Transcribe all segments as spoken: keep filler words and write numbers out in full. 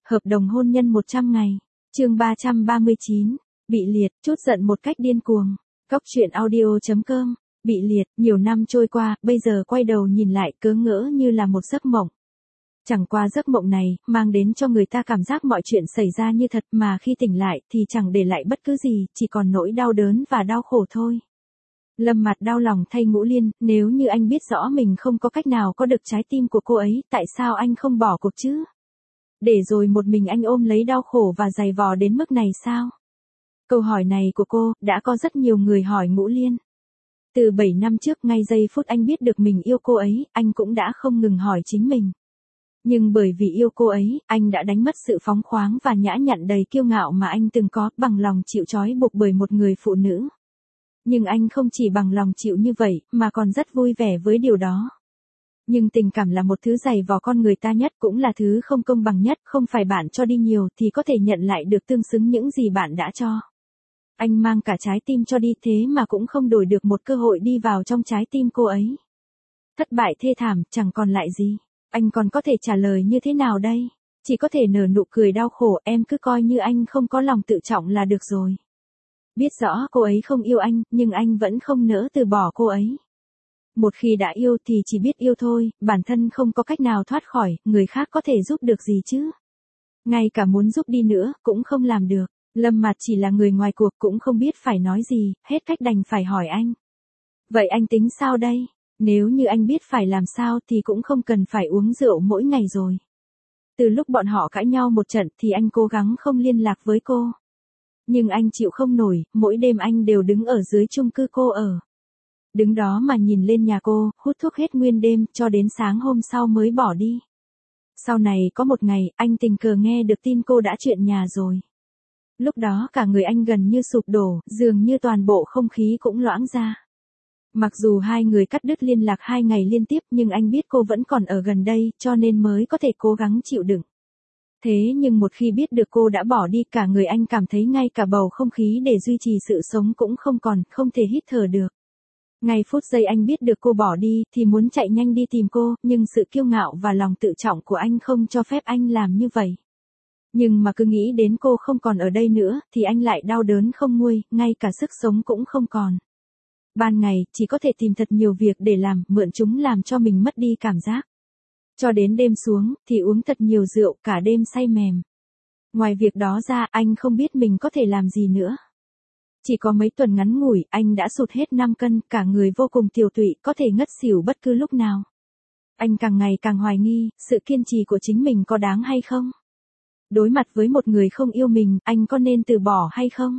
Hợp đồng hôn nhân một trăm ngày. Chương ba trăm ba mươi chín. Bị liệt, chút giận một cách điên cuồng. Cóc truyện audio chấm com. Bị liệt, nhiều năm trôi qua, bây giờ quay đầu nhìn lại cớ ngỡ như là một giấc mộng. Chẳng qua giấc mộng này, mang đến cho người ta cảm giác mọi chuyện xảy ra như thật mà khi tỉnh lại thì chẳng để lại bất cứ gì, chỉ còn nỗi đau đớn và đau khổ thôi. Lâm Mạt đau lòng thay Ngũ Liên, nếu như anh biết rõ mình không có cách nào có được trái tim của cô ấy, tại sao anh không bỏ cuộc chứ? Để rồi một mình anh ôm lấy đau khổ và dày vò đến mức này sao? Câu hỏi này của cô, đã có rất nhiều người hỏi Ngũ Liên. Từ bảy năm trước, ngay giây phút anh biết được mình yêu cô ấy, anh cũng đã không ngừng hỏi chính mình. Nhưng bởi vì yêu cô ấy, anh đã đánh mất sự phóng khoáng và nhã nhặn đầy kiêu ngạo mà anh từng có, bằng lòng chịu trói buộc bởi một người phụ nữ. Nhưng anh không chỉ bằng lòng chịu như vậy, mà còn rất vui vẻ với điều đó. Nhưng tình cảm là một thứ dày vò con người ta nhất, cũng là thứ không công bằng nhất, không phải bạn cho đi nhiều thì có thể nhận lại được tương xứng những gì bạn đã cho. Anh mang cả trái tim cho đi thế mà cũng không đổi được một cơ hội đi vào trong trái tim cô ấy. Thất bại thê thảm, chẳng còn lại gì. Anh còn có thể trả lời như thế nào đây? Chỉ có thể nở nụ cười đau khổ, em cứ coi như anh không có lòng tự trọng là được rồi. Biết rõ cô ấy không yêu anh, nhưng anh vẫn không nỡ từ bỏ cô ấy. Một khi đã yêu thì chỉ biết yêu thôi, bản thân không có cách nào thoát khỏi, người khác có thể giúp được gì chứ? Ngay cả muốn giúp đi nữa, cũng không làm được. Lâm Mạt chỉ là người ngoài cuộc, cũng không biết phải nói gì, hết cách đành phải hỏi anh. Vậy anh tính sao đây? Nếu như anh biết phải làm sao thì cũng không cần phải uống rượu mỗi ngày rồi. Từ lúc bọn họ cãi nhau một trận thì anh cố gắng không liên lạc với cô. Nhưng anh chịu không nổi, mỗi đêm anh đều đứng ở dưới chung cư cô ở. Đứng đó mà nhìn lên nhà cô, hút thuốc hết nguyên đêm, cho đến sáng hôm sau mới bỏ đi. Sau này có một ngày, anh tình cờ nghe được tin cô đã chuyện nhà rồi. Lúc đó cả người anh gần như sụp đổ, dường như toàn bộ không khí cũng loãng ra. Mặc dù hai người cắt đứt liên lạc hai ngày liên tiếp, nhưng anh biết cô vẫn còn ở gần đây, cho nên mới có thể cố gắng chịu đựng. Thế nhưng một khi biết được cô đã bỏ đi, cả người anh cảm thấy ngay cả bầu không khí để duy trì sự sống cũng không còn, không thể hít thở được. Ngay phút giây anh biết được cô bỏ đi, thì muốn chạy nhanh đi tìm cô, nhưng sự kiêu ngạo và lòng tự trọng của anh không cho phép anh làm như vậy. Nhưng mà cứ nghĩ đến cô không còn ở đây nữa, thì anh lại đau đớn không nguôi, ngay cả sức sống cũng không còn. Ban ngày, chỉ có thể tìm thật nhiều việc để làm, mượn chúng làm cho mình mất đi cảm giác. Cho đến đêm xuống, thì uống thật nhiều rượu, cả đêm say mềm. Ngoài việc đó ra, anh không biết mình có thể làm gì nữa. Chỉ có mấy tuần ngắn ngủi, anh đã sụt hết năm cân, cả người vô cùng tiều tụy, có thể ngất xỉu bất cứ lúc nào. Anh càng ngày càng hoài nghi, sự kiên trì của chính mình có đáng hay không? Đối mặt với một người không yêu mình, anh có nên từ bỏ hay không?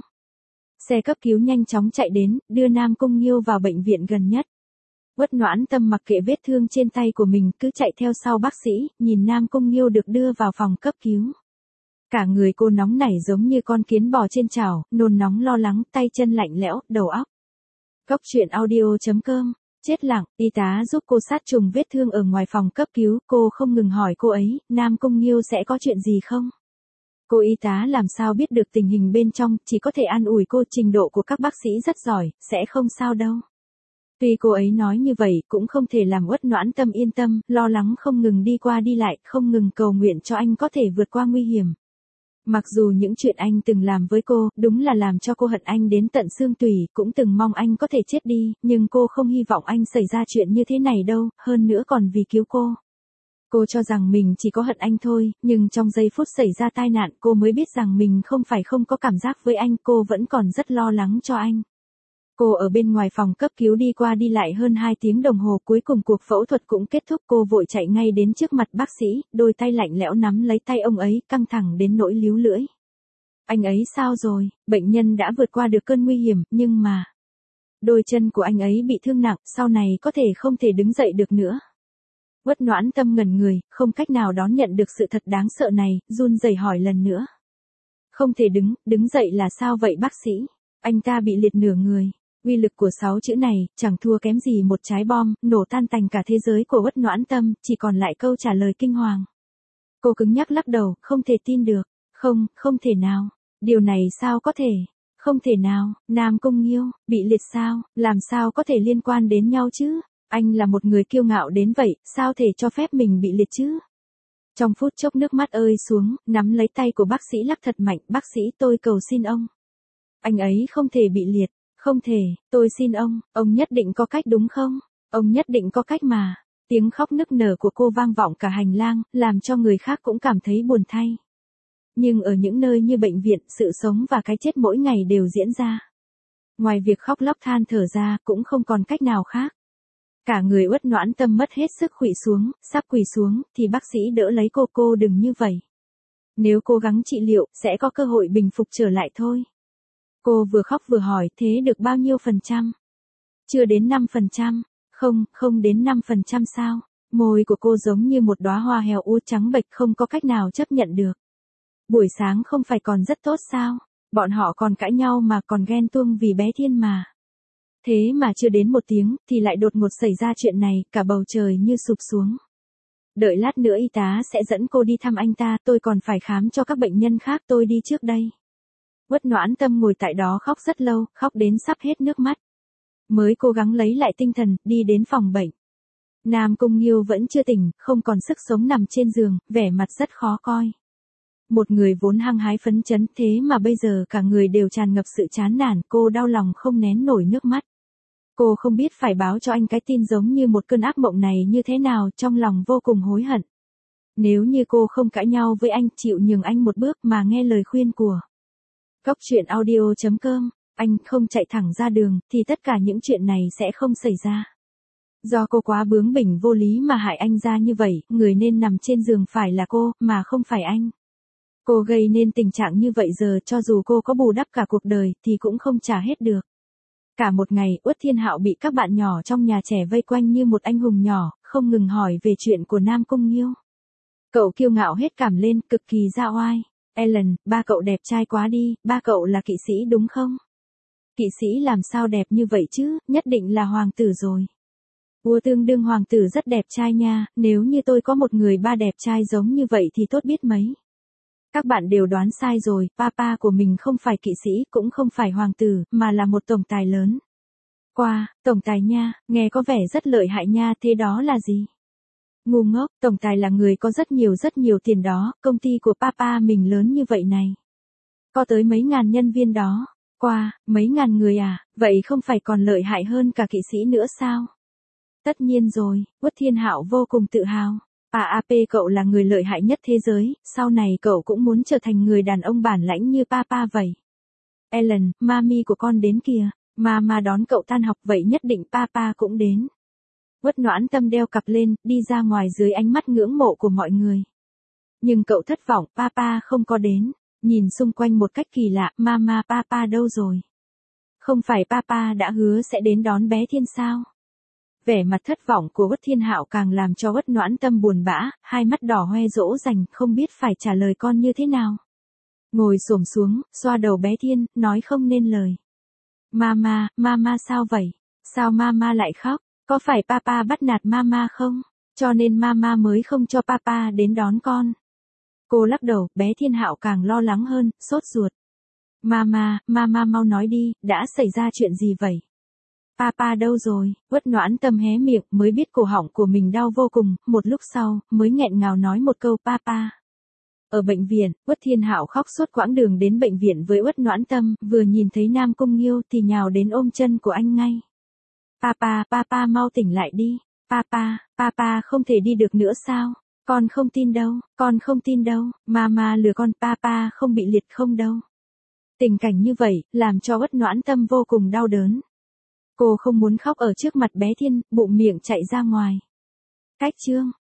Xe cấp cứu nhanh chóng chạy đến, đưa Nam Cung Nghiêu vào bệnh viện gần nhất. Uất Noãn Tâm mặc kệ vết thương trên tay của mình, cứ chạy theo sau bác sĩ, nhìn Nam Cung Nghiêu được đưa vào phòng cấp cứu. Cả người cô nóng nảy giống như con kiến bò trên chảo, nôn nóng lo lắng, tay chân lạnh lẽo, đầu óc. Cóc truyện audio chấm com. Chết lặng, y tá giúp cô sát trùng vết thương ở ngoài phòng cấp cứu, cô không ngừng hỏi cô ấy, Nam Cung Nghiêu sẽ có chuyện gì không? Cô y tá làm sao biết được tình hình bên trong, chỉ có thể an ủi cô, trình độ của các bác sĩ rất giỏi, sẽ không sao đâu. Tuy cô ấy nói như vậy, cũng không thể làm Uất Noãn Tâm yên tâm, lo lắng không ngừng đi qua đi lại, không ngừng cầu nguyện cho anh có thể vượt qua nguy hiểm. Mặc dù những chuyện anh từng làm với cô, đúng là làm cho cô hận anh đến tận xương tủy, cũng từng mong anh có thể chết đi, nhưng cô không hy vọng anh xảy ra chuyện như thế này đâu, hơn nữa còn vì cứu cô. Cô cho rằng mình chỉ có hận anh thôi, nhưng trong giây phút xảy ra tai nạn cô mới biết rằng mình không phải không có cảm giác với anh, cô vẫn còn rất lo lắng cho anh. Cô ở bên ngoài phòng cấp cứu đi qua đi lại hơn hai tiếng đồng hồ, cuối cùng cuộc phẫu thuật cũng kết thúc, cô vội chạy ngay đến trước mặt bác sĩ, đôi tay lạnh lẽo nắm lấy tay ông ấy, căng thẳng đến nỗi líu lưỡi. Anh ấy sao rồi? Bệnh nhân đã vượt qua được cơn nguy hiểm, nhưng mà... Đôi chân của anh ấy bị thương nặng, sau này có thể không thể đứng dậy được nữa. Uất Noãn Tâm ngẩn người, không cách nào đón nhận được sự thật đáng sợ này, run rẩy hỏi lần nữa. Không thể đứng, đứng dậy là sao vậy bác sĩ? Anh ta bị liệt nửa người. Uy lực của sáu chữ này, chẳng thua kém gì một trái bom, nổ tan tành cả thế giới của Uất Noãn Tâm, chỉ còn lại câu trả lời kinh hoàng. Cô cứng nhắc lắc đầu, không thể tin được. Không, không thể nào. Điều này sao có thể? Không thể nào, Nam Cung Nghiêu, bị liệt sao, làm sao có thể liên quan đến nhau chứ? Anh là một người kiêu ngạo đến vậy, sao thể cho phép mình bị liệt chứ? Trong phút chốc nước mắt ơi xuống, nắm lấy tay của bác sĩ lắc thật mạnh, bác sĩ tôi cầu xin ông. Anh ấy không thể bị liệt, không thể, tôi xin ông, ông nhất định có cách đúng không? Ông nhất định có cách mà. Tiếng khóc nức nở của cô vang vọng cả hành lang, làm cho người khác cũng cảm thấy buồn thay. Nhưng ở những nơi như bệnh viện, sự sống và cái chết mỗi ngày đều diễn ra. Ngoài việc khóc lóc than thở ra, cũng không còn cách nào khác. Cả người Uất Noãn Tâm mất hết sức khuỵu xuống, sắp quỳ xuống, thì bác sĩ đỡ lấy cô cô đừng như vậy. Nếu cố gắng trị liệu, sẽ có cơ hội bình phục trở lại thôi. Cô vừa khóc vừa hỏi, thế được bao nhiêu phần trăm? Chưa đến năm phần trăm. Không, không đến năm phần trăm sao? Môi của cô giống như một đóa hoa heo úa trắng bệch không có cách nào chấp nhận được. Buổi sáng không phải còn rất tốt sao? Bọn họ còn cãi nhau mà còn ghen tuông vì bé Thiên mà. Thế mà chưa đến một tiếng, thì lại đột ngột xảy ra chuyện này, cả bầu trời như sụp xuống. Đợi lát nữa y tá sẽ dẫn cô đi thăm anh ta, tôi còn phải khám cho các bệnh nhân khác, tôi đi trước đây. Uất Noãn Tâm ngồi tại đó khóc rất lâu, khóc đến sắp hết nước mắt. Mới cố gắng lấy lại tinh thần, đi đến phòng bệnh. Nam Cung Nghiêu vẫn chưa tỉnh, không còn sức sống nằm trên giường, vẻ mặt rất khó coi. Một người vốn hăng hái phấn chấn, thế mà bây giờ cả người đều tràn ngập sự chán nản, cô đau lòng không nén nổi nước mắt. Cô không biết phải báo cho anh cái tin giống như một cơn ác mộng này như thế nào, trong lòng vô cùng hối hận. Nếu như cô không cãi nhau với anh, chịu nhường anh một bước mà nghe lời khuyên của Cốc truyện audio chấm com, anh không chạy thẳng ra đường, thì tất cả những chuyện này sẽ không xảy ra. Do cô quá bướng bỉnh vô lý mà hại anh ra như vậy, người nên nằm trên giường phải là cô, mà không phải anh. Cô gây nên tình trạng như vậy giờ cho dù cô có bù đắp cả cuộc đời, thì cũng không trả hết được. Cả một ngày, Uất Thiên Hạo bị các bạn nhỏ trong nhà trẻ vây quanh như một anh hùng nhỏ, không ngừng hỏi về chuyện của Nam Cung Nghiêu. Cậu kiêu ngạo hết cảm lên, cực kỳ ra oai. Ellen, ba cậu đẹp trai quá đi, ba cậu là kỵ sĩ đúng không? Kỵ sĩ làm sao đẹp như vậy chứ, nhất định là hoàng tử rồi. Vua tương đương hoàng tử rất đẹp trai nha, nếu như tôi có một người ba đẹp trai giống như vậy thì tốt biết mấy. Các bạn đều đoán sai rồi, papa của mình không phải kỵ sĩ, cũng không phải hoàng tử, mà là một tổng tài lớn. Qua, tổng tài nha, nghe có vẻ rất lợi hại nha, thế đó là gì? Ngu ngốc, tổng tài là người có rất nhiều rất nhiều tiền đó, công ty của papa mình lớn như vậy này. Có tới mấy ngàn nhân viên đó. Qua, mấy ngàn người à, vậy không phải còn lợi hại hơn cả kỵ sĩ nữa sao? Tất nhiên rồi, Uất Thiên Hạo vô cùng tự hào. a a pê cậu là người lợi hại nhất thế giới, sau này cậu cũng muốn trở thành người đàn ông bản lãnh như papa vậy. Ellen, mami của con đến kìa, mama đón cậu tan học vậy nhất định papa cũng đến. Uất Noãn Tâm đeo cặp lên, đi ra ngoài dưới ánh mắt ngưỡng mộ của mọi người. Nhưng cậu thất vọng, papa không có đến. Nhìn xung quanh một cách kỳ lạ, mama papa đâu rồi? Không phải papa đã hứa sẽ đến đón bé Thiên sao? Vẻ mặt thất vọng của Uất Thiên Hạo càng làm cho Uất Noãn Tâm buồn bã, hai mắt đỏ hoe dỗ dành, không biết phải trả lời con như thế nào. Ngồi xổm xuống, xoa đầu bé Thiên, nói không nên lời. Mama, mama sao vậy? Sao mama lại khóc? Có phải papa bắt nạt mama không? Cho nên mama mới không cho papa đến đón con. Cô lắc đầu, bé Thiên Hạo càng lo lắng hơn, sốt ruột. Mama, mama mau nói đi, đã xảy ra chuyện gì vậy? Papa đâu rồi? Uất Noãn Tâm hé miệng, mới biết cổ họng của mình đau vô cùng, một lúc sau, mới nghẹn ngào nói một câu papa. Ở bệnh viện, Uất Thiên Hạo khóc suốt quãng đường đến bệnh viện với Uất Noãn Tâm, vừa nhìn thấy Nam Cung Nghiêu thì nhào đến ôm chân của anh ngay. Papa, papa mau tỉnh lại đi. Papa, papa không thể đi được nữa sao? Con không tin đâu, con không tin đâu, mama lừa con, papa không bị liệt không đâu. Tình cảnh như vậy, làm cho Uất Noãn Tâm vô cùng đau đớn. Cô không muốn khóc ở trước mặt bé Thiên, bụng miệng chạy ra ngoài. Cách chương.